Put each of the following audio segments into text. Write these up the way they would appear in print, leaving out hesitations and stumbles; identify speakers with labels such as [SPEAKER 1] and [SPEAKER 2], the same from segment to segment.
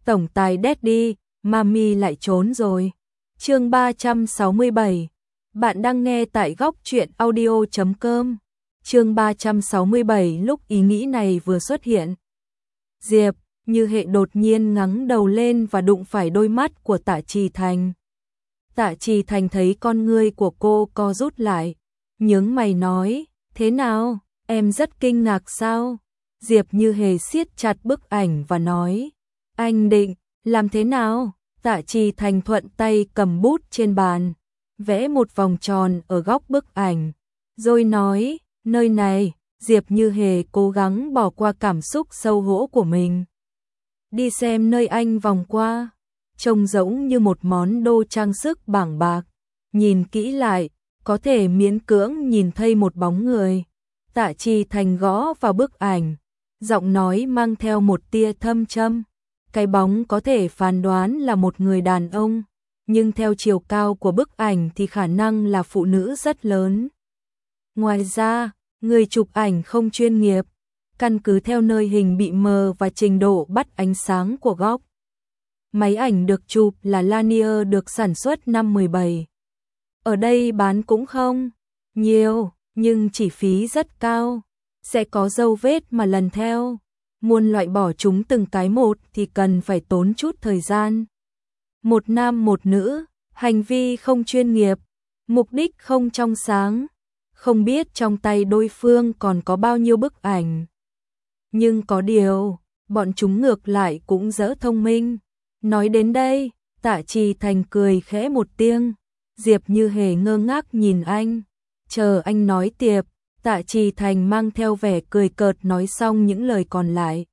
[SPEAKER 1] tổng tài Daddy, Mami lại trốn rồi. Chương 367. Bạn đang nghe tại góc truyện audio.com. Chương 367. Lúc ý nghĩ này vừa xuất hiện, Diệp Như Hệ đột nhiên ngẩng đầu lên và đụng phải đôi mắt của Tạ Trì Thành. Tạ Trì Thành thấy con ngươi của cô co rút lại, nhướng mày nói, thế nào, em rất kinh ngạc sao? Diệp Như Hề siết chặt bức ảnh và nói, anh định làm thế nào? Tạ Trì Thành thuận tay cầm bút trên bàn, vẽ một vòng tròn ở góc bức ảnh, rồi nói, nơi này. Diệp Như Hề cố gắng bỏ qua cảm xúc xấu hổ của mình. Đi xem nơi anh vòng qua, trông giống như một món đồ trang sức bảng bạc. Nhìn kỹ lại, có thể miễn cưỡng nhìn thấy một bóng người. Tạ Trì Thành gõ vào bức ảnh, giọng nói mang theo một tia thâm trầm. Cái bóng có thể phán đoán là một người đàn ông, nhưng theo chiều cao của bức ảnh thì khả năng là phụ nữ rất lớn. Ngoài ra, người chụp ảnh không chuyên nghiệp, căn cứ theo nơi hình bị mờ và trình độ bắt ánh sáng của góc. Máy ảnh được chụp là Lanier được sản xuất năm 17. Ở đây bán cũng không nhiều, nhưng chi phí rất cao, sẽ có dấu vết mà lần theo. Muốn loại bỏ chúng từng cái một thì cần phải tốn chút thời gian. Một nam một nữ, hành vi không chuyên nghiệp, mục đích không trong sáng. Không biết trong tay đối phương còn có bao nhiêu bức ảnh. Nhưng có điều, bọn chúng ngược lại cũng dỡ thông minh. Nói đến đây, Tạ Trì Thành cười khẽ một tiếng. Diệp Như Hề ngơ ngác nhìn anh. Chờ anh nói tiếp, Tạ Trì Thành mang theo vẻ cười cợt nói xong những lời còn lại.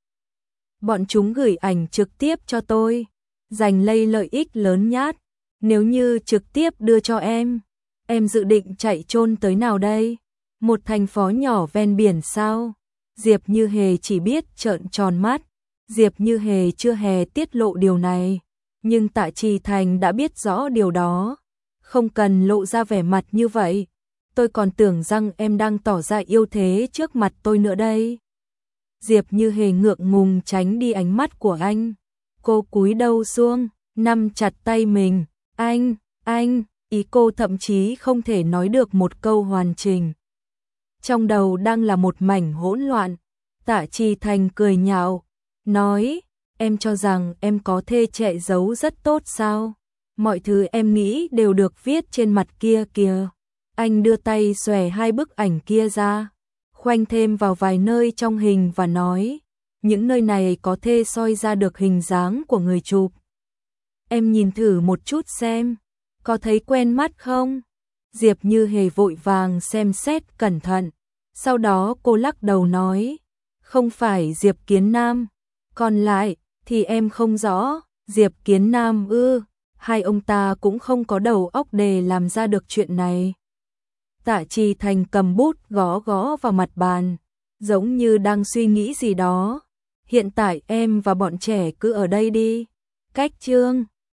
[SPEAKER 1] Bọn chúng gửi ảnh trực tiếp cho tôi, giành lấy lợi ích lớn nhát. Nếu như trực tiếp đưa cho em dự định chạy chôn tới nào đây? Một thành phố nhỏ ven biển sao? Diệp Như Hề chỉ biết trợn tròn mắt. Diệp Như Hề chưa hề tiết lộ điều này, nhưng Tạ Trì Thành đã biết rõ điều đó. Không cần lộ ra vẻ mặt như vậy. Tôi còn tưởng rằng em đang tỏ ra yếu thế trước mặt tôi nữa đây. Diệp Như Hề ngượng ngùng tránh đi ánh mắt của anh. Cô cúi đầu xuống, nắm chặt tay mình. Anh, ý cô thậm chí không thể nói được một câu hoàn chỉnh. Trong đầu đang là một mảnh hỗn loạn. Tạ Trì Thành cười nhạo, nói, em cho rằng em có thể che giấu rất tốt sao? Mọi thứ em nghĩ đều được viết trên mặt kia kìa. Anh đưa tay xòe hai bức ảnh kia ra, khoanh thêm vào vài nơi trong hình và nói, những nơi này có thể soi ra được hình dáng của người chụp. Em nhìn thử một chút xem, có thấy quen mắt không? Diệp Như Hề vội vàng xem xét cẩn thận, sau đó cô lắc đầu nói, không phải Diệp Kiến Nam, còn lại thì em không rõ. Diệp Kiến Nam ư? Hai ông ta cũng không có đầu óc để làm ra được chuyện này. Tạ Trì Thành cầm bút gõ gõ vào mặt bàn, giống như đang suy nghĩ gì đó. Hiện tại em và bọn trẻ cứ ở đây đi. Cách chương